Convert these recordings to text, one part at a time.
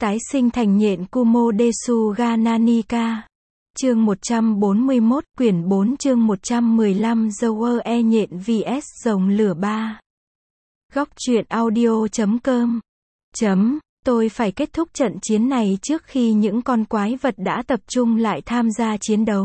Tái sinh thành nhện Kumodesu ga Nanika. Chương 141, quyển 4 chương 115 The War E nhện vs rồng lửa 3. Góc truyện audio.com. Tôi phải kết thúc trận chiến này trước khi những con quái vật đã tập trung lại tham gia chiến đấu.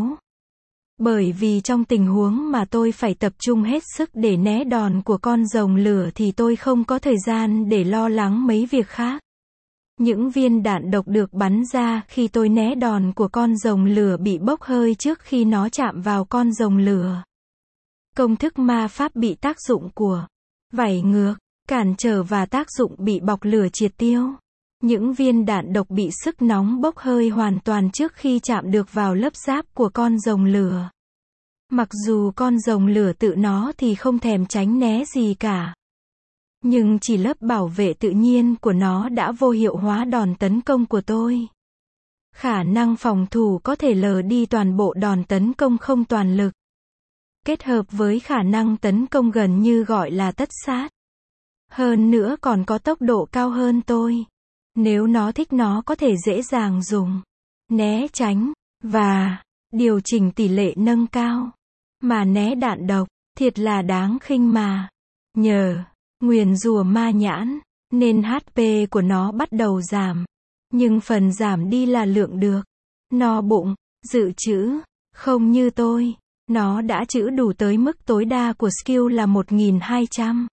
Bởi vì trong tình huống mà tôi phải tập trung hết sức để né đòn của con rồng lửa thì tôi không có thời gian để lo lắng mấy việc khác. Những viên đạn độc được bắn ra khi tôi né đòn của con rồng lửa bị bốc hơi trước khi nó chạm vào con rồng lửa. Công thức ma pháp bị tác dụng của vảy ngược, cản trở và tác dụng bị bọc lửa triệt tiêu. Những viên đạn độc bị sức nóng bốc hơi hoàn toàn trước khi chạm được vào lớp giáp của con rồng lửa. Mặc dù con rồng lửa tự nó thì không thèm tránh né gì cả. Nhưng chỉ lớp bảo vệ tự nhiên của nó đã vô hiệu hóa đòn tấn công của tôi. Khả năng phòng thủ có thể lờ đi toàn bộ đòn tấn công không toàn lực. Kết hợp với khả năng tấn công gần như gọi là tất sát. Hơn nữa còn có tốc độ cao hơn tôi. Nếu nó thích nó có thể dễ dàng dùng, né tránh, và điều chỉnh tỷ lệ nâng cao. Mà né đạn độc, thiệt là đáng khinh mà. Nhờ nguyền rủa ma nhãn, nên HP của nó bắt đầu giảm. Nhưng phần giảm đi là lượng được. No bụng, dự trữ, không như tôi. Nó đã trữ đủ tới mức tối đa của skill là 1200.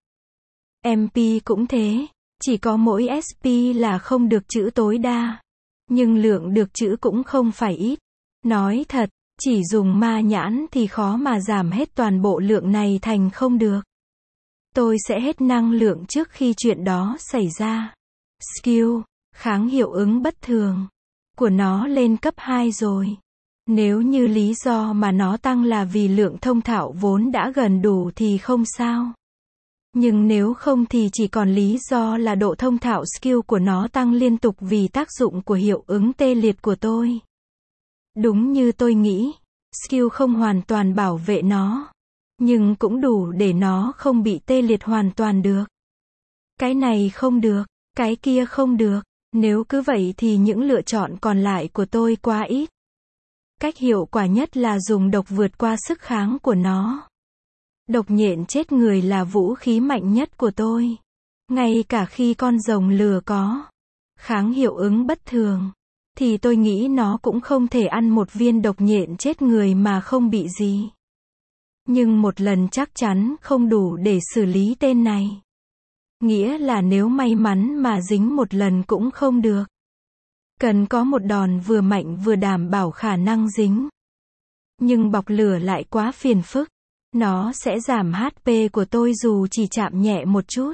MP cũng thế. Chỉ có mỗi SP là không được trữ tối đa. Nhưng lượng được trữ cũng không phải ít. Nói thật, chỉ dùng ma nhãn thì khó mà giảm hết toàn bộ lượng này thành không được. Tôi sẽ hết năng lượng trước khi chuyện đó xảy ra. Skill, kháng hiệu ứng bất thường của nó lên cấp 2 rồi. Nếu như lý do mà nó tăng là vì lượng thông thạo vốn đã gần đủ thì không sao. Nhưng nếu không thì chỉ còn lý do là độ thông thạo skill của nó tăng liên tục vì tác dụng của hiệu ứng tê liệt của tôi. Đúng như tôi nghĩ, skill không hoàn toàn bảo vệ nó. Nhưng cũng đủ để nó không bị tê liệt hoàn toàn được. Cái này không được, cái kia không được. Nếu cứ vậy thì những lựa chọn còn lại của tôi quá ít. Cách hiệu quả nhất là dùng độc vượt qua sức kháng của nó. Độc nhện chết người là vũ khí mạnh nhất của tôi. Ngay cả khi con rồng lửa có kháng hiệu ứng bất thường, thì tôi nghĩ nó cũng không thể ăn một viên độc nhện chết người mà không bị gì. Nhưng một lần chắc chắn không đủ để xử lý tên này. Nghĩa là nếu may mắn mà dính một lần cũng không được. Cần có một đòn vừa mạnh vừa đảm bảo khả năng dính. Nhưng bọc lửa lại quá phiền phức. Nó sẽ giảm HP của tôi dù chỉ chạm nhẹ một chút.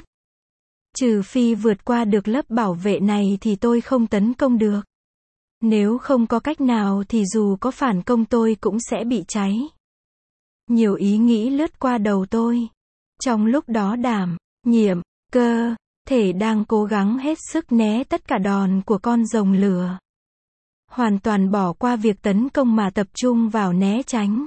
Trừ phi vượt qua được lớp bảo vệ này thì tôi không tấn công được. Nếu không có cách nào thì dù có phản công tôi cũng sẽ bị cháy. Nhiều ý nghĩ lướt qua đầu tôi. Trong lúc đó đảm, nhiệm, cơ, thể đang cố gắng hết sức né tất cả đòn của con rồng lửa. Hoàn toàn bỏ qua việc tấn công mà tập trung vào né tránh.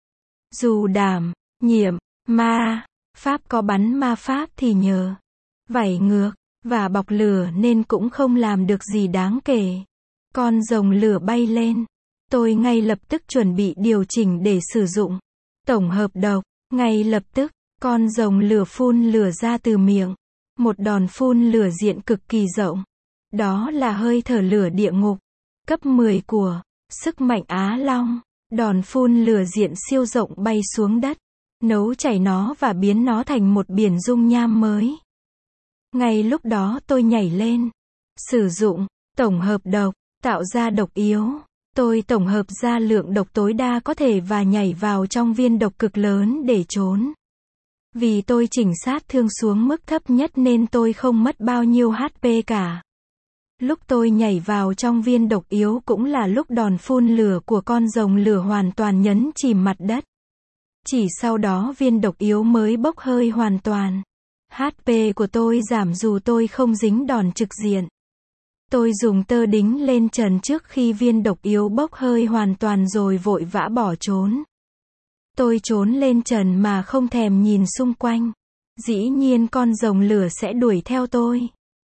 Dù đảm, nhiệm, ma, pháp có bắn ma pháp thì nhờ vảy ngược, và bọc lửa nên cũng không làm được gì đáng kể. Con rồng lửa bay lên. Tôi ngay lập tức chuẩn bị điều chỉnh để sử dụng tổng hợp độc. Ngay lập tức, con rồng lửa phun lửa ra từ miệng. Một đòn phun lửa diện cực kỳ rộng. Đó là hơi thở lửa địa ngục. Cấp 10 của sức mạnh Á Long. Đòn phun lửa diện siêu rộng bay xuống đất. Nấu chảy nó và biến nó thành một biển dung nham mới. Ngay lúc đó tôi nhảy lên. Sử dụng tổng hợp độc, tạo ra độc yếu. Tôi tổng hợp ra lượng độc tối đa có thể và nhảy vào trong viên độc cực lớn để trốn. Vì tôi chỉnh sát thương xuống mức thấp nhất nên tôi không mất bao nhiêu HP cả. Lúc tôi nhảy vào trong viên độc yếu cũng là lúc đòn phun lửa của con rồng lửa hoàn toàn nhấn chìm mặt đất. Chỉ sau đó viên độc yếu mới bốc hơi hoàn toàn. HP của tôi giảm dù tôi không dính đòn trực diện. Tôi dùng tơ đính lên trần trước khi viên độc yếu bốc hơi hoàn toàn rồi vội vã bỏ trốn. Tôi trốn lên trần mà không thèm nhìn xung quanh. Dĩ nhiên con rồng lửa sẽ đuổi theo tôi.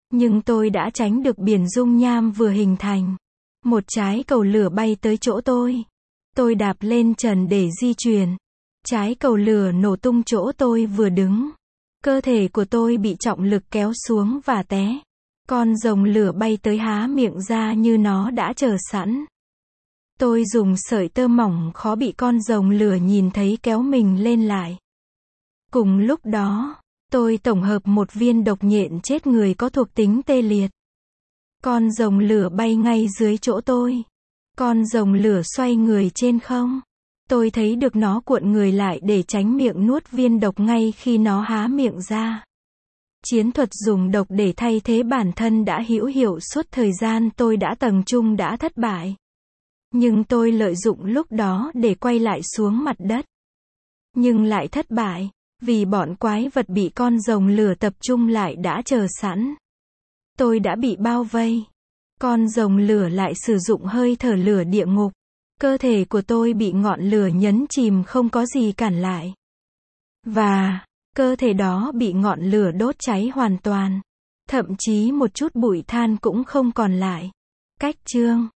Nhưng tôi đã tránh được biển dung nham vừa hình thành. Một trái cầu lửa bay tới chỗ tôi. Tôi đạp lên trần để di chuyển. Trái cầu lửa nổ tung chỗ tôi vừa đứng. Cơ thể của tôi bị trọng lực kéo xuống và té. Con rồng lửa bay tới há miệng ra như nó đã chờ sẵn. Tôi dùng sợi tơ mỏng khó bị con rồng lửa nhìn thấy kéo mình lên lại. Cùng lúc đó, tôi tổng hợp một viên độc nhện chết người có thuộc tính tê liệt. Con rồng lửa bay ngay dưới chỗ tôi. Con rồng lửa xoay người trên không. Tôi thấy được nó cuộn người lại để tránh miệng nuốt viên độc ngay khi nó há miệng ra. Chiến thuật dùng độc để thay thế bản thân đã hữu hiệu suốt thời gian tôi đã tầng trung đã thất bại. Nhưng tôi lợi dụng lúc đó để quay lại xuống mặt đất. Nhưng lại thất bại, vì bọn quái vật bị con rồng lửa tập trung lại đã chờ sẵn. Tôi đã bị bao vây. Con rồng lửa lại sử dụng hơi thở lửa địa ngục. Cơ thể của tôi bị ngọn lửa nhấn chìm không có gì cản lại. Và, cơ thể đó bị ngọn lửa đốt cháy hoàn toàn. Thậm chí một chút bụi than cũng không còn lại. Cách chương